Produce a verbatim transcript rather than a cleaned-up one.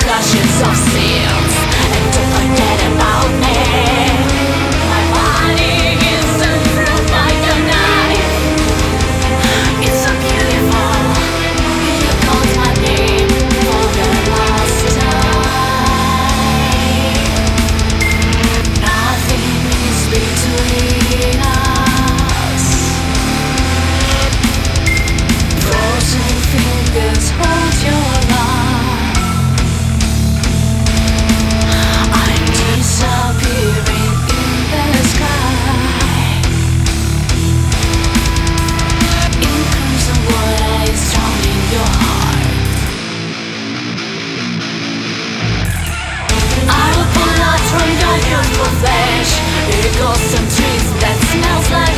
flashes of seals, and don't forget about me. My body is through like a knife. It's so beautiful. You called my name for the last time. Nothing is between us. Frozen fingers hold your love. I'm disappearing in the sky. In crimson water is drowning your heart. I will pull out from your beautiful flesh. Here goes some trees that smells like